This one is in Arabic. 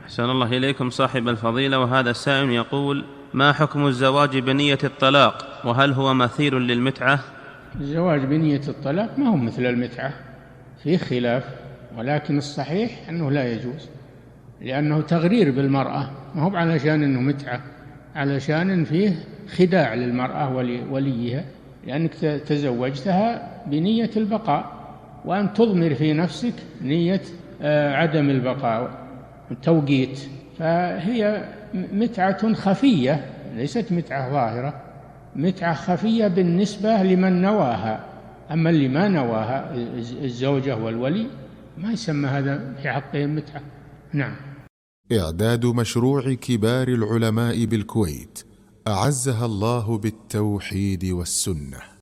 أحسن الله إليكم صاحب الفضيلة. وهذا السائل يقول: ما حكم الزواج بنية الطلاق، وهل هو مثير للمتعة؟ الزواج بنية الطلاق ما هو مثل المتعة، فيه خلاف، ولكن الصحيح أنه لا يجوز، لأنه تغرير بالمرأة، ما هو علشان أنه متعة، علشان فيه خداع للمرأة ولوليها، لأنك تزوجتها بنية البقاء، وأن تضمر في نفسك نية عدم البقاء، التوقيت. فهي متعة خفية، ليست متعة ظاهرة، متعة خفية بالنسبة لمن نواها. أما اللي ما نواها، الزوجة والولي، ما يسمى هذا في حقهم متعة. نعم. إعداد مشروع كبار العلماء بالكويت أعزها الله بالتوحيد والسنة.